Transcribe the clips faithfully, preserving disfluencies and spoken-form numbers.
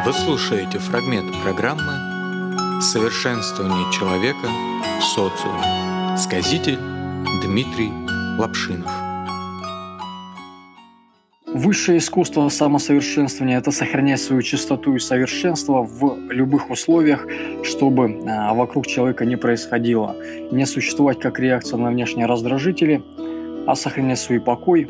Вы слушаете фрагмент программы «Совершенствование человека в социуме». Сказитель Дмитрий Лапшинов. Высшее искусство самосовершенствования – это сохранять свою чистоту и совершенство в любых условиях, чтобы а, вокруг человека не происходило. Не существовать как реакция на внешние раздражители, а сохранять свой покой.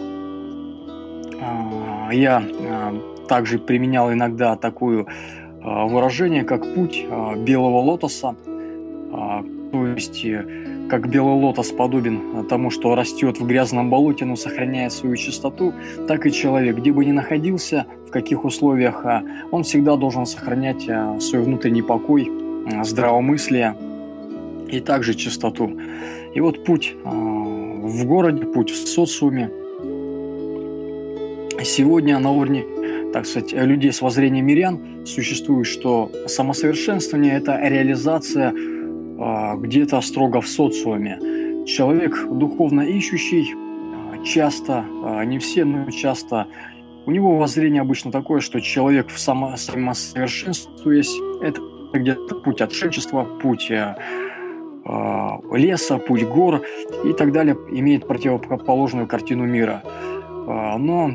А, я а, также применял иногда такое а, выражение, как путь а, белого лотоса. А, то есть, как белый лотос подобен тому, что растет в грязном болоте, но сохраняет свою чистоту, так и человек, где бы ни находился, в каких условиях, он всегда должен сохранять свой внутренний покой, здравомыслие и также чистоту. И вот путь в городе, путь в социуме. Сегодня на уровне, так сказать, людей с воззрением мирян существует, что самосовершенствование – это реализация где-то строго в социуме. Человек духовно ищущий, часто, не все, но часто, у него воззрение обычно такое, что человек само, самосовершенствуясь, это где-то путь отшельничества, путь э, леса, путь гор и так далее, имеет противоположную картину мира. Но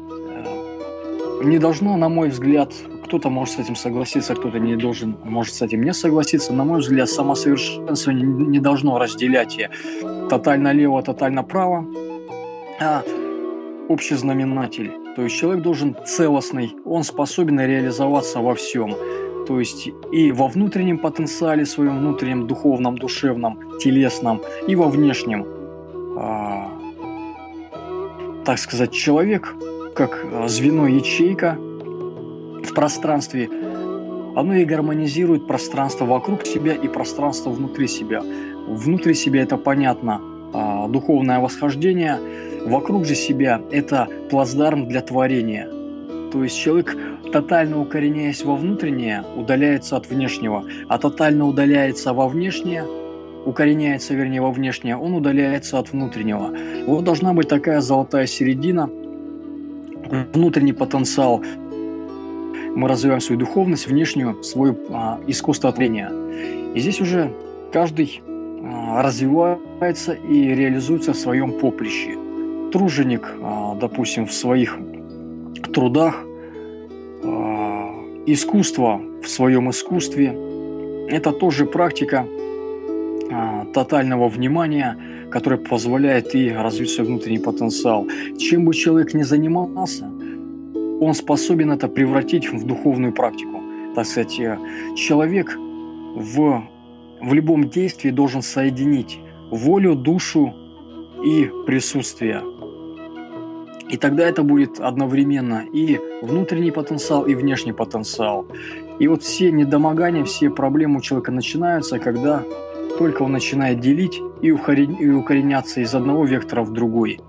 не должно, на мой взгляд, кто-то может с этим согласиться, кто-то не должен, может с этим не согласиться. На мой взгляд, самосовершенствование не должно разделять тотально лево, тотально право, а общий знаменатель. То есть человек должен целостный, он способен реализоваться во всем. То есть и во внутреннем потенциале, своем внутреннем, духовном, душевном, телесном, и во внешнем. А, так сказать, человек, как звено, ячейка в пространстве, оно и гармонизирует пространство вокруг себя и пространство внутри себя. Внутри себя это понятно, духовное восхождение, вокруг же себя это плацдарм для творения. То есть человек, тотально укореняясь во внутреннее, удаляется от внешнего, а тотально удаляется во внешнее, укореняется, вернее, во внешнее, он удаляется от внутреннего. Вот должна быть такая золотая середина, внутренний потенциал. Мы развиваем свою духовность, внешнюю, свое а, искусство творения. И здесь уже каждый а, развивается и реализуется в своем поприще. Труженик, а, допустим, в своих трудах, а, искусство в своем искусстве. Это тоже практика а, тотального внимания, которая позволяет и развить свой внутренний потенциал. Чем бы человек ни занимался, он способен это превратить в духовную практику. Так сказать, человек в, в любом действии должен соединить волю, душу и присутствие. И тогда это будет одновременно и внутренний потенциал, и внешний потенциал. И вот все недомогания, все проблемы у человека начинаются, когда только он начинает делить и укореняться из одного вектора в другой.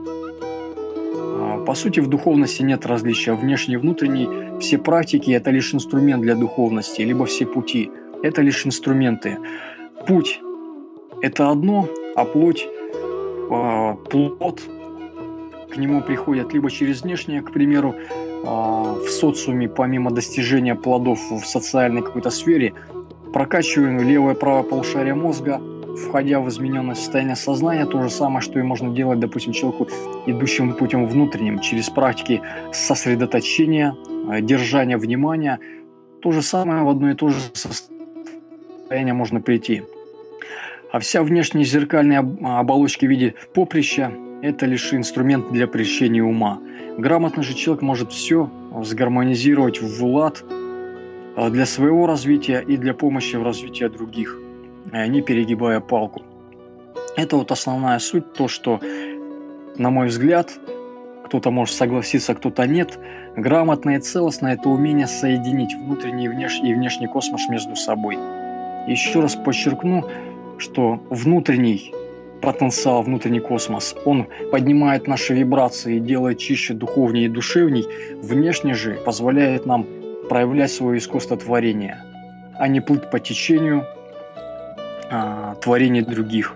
По сути, в духовности нет различия внешней и внутренней. Все практики – это лишь инструмент для духовности, либо все пути – это лишь инструменты. Путь – это одно, а плоть, э, плод к нему приходят либо через внешнее, к примеру, э, в социуме, помимо достижения плодов в социальной какой-то сфере, прокачиваем левое и правое полушарие мозга, входя в измененное состояние сознания, то же самое, что и можно делать, допустим, человеку, идущему путем внутренним, через практики сосредоточения, держания внимания. То же самое в одно и то же состояние можно прийти. А вся внешняя зеркальная оболочка в виде поприща – это лишь инструмент для прельщения ума. Грамотный же человек может все сгармонизировать в лад для своего развития и для помощи в развитии других, не перегибая палку. Это вот основная суть, то, что, на мой взгляд, кто-то может согласиться, кто-то нет, грамотное и целостное – это умение соединить внутренний и внешний, и внешний космос между собой. Еще раз подчеркну, что внутренний потенциал, внутренний космос, он поднимает наши вибрации, делает чище, духовнее и душевней, внешний же позволяет нам проявлять свое искусство творения, а не плыть по течению а, творений других.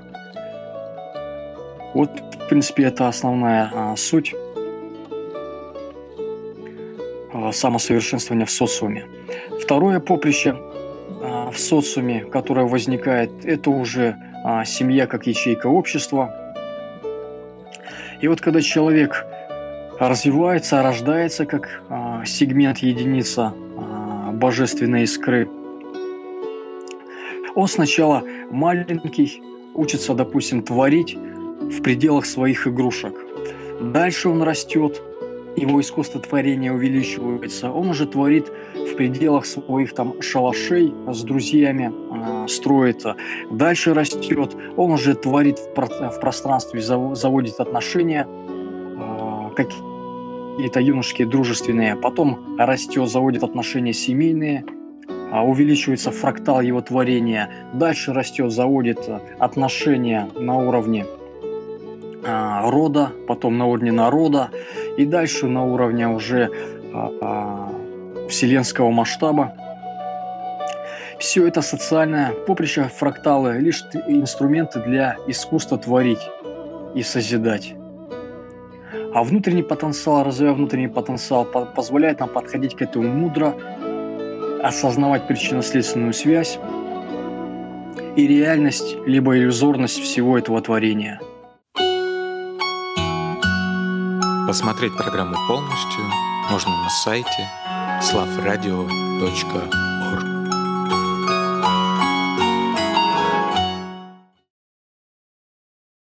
Вот, в принципе, это основная а, суть. А, самосовершенствования в социуме. Второе поприще в социуме, которое возникает, это уже семья как ячейка общества. И вот когда человек развивается, рождается как сегмент, единица божественной искры, он сначала маленький, учится, допустим, творить в пределах своих игрушек. Дальше он растет, его искусство творения увеличивается, он уже творит в пределах своих там шалашей с друзьями, э, строит. Дальше растет, он уже творит в, про- в пространстве, зав- заводит отношения, э, какие-то юношеские, дружественные. Потом растет, заводит отношения семейные, э, увеличивается фрактал его творения. Дальше растет, заводит отношения на уровне э, рода, потом на уровне народа. И дальше на уровне уже а, а, вселенского масштаба. Все это социальное поприще, фракталы, лишь инструменты для искусства творить и созидать. А внутренний потенциал, развивая внутренний потенциал, по- позволяет нам подходить к этому мудро, осознавать причинно-следственную связь и реальность, либо иллюзорность всего этого творения. Посмотреть программу полностью можно на сайте славрадио точка ру.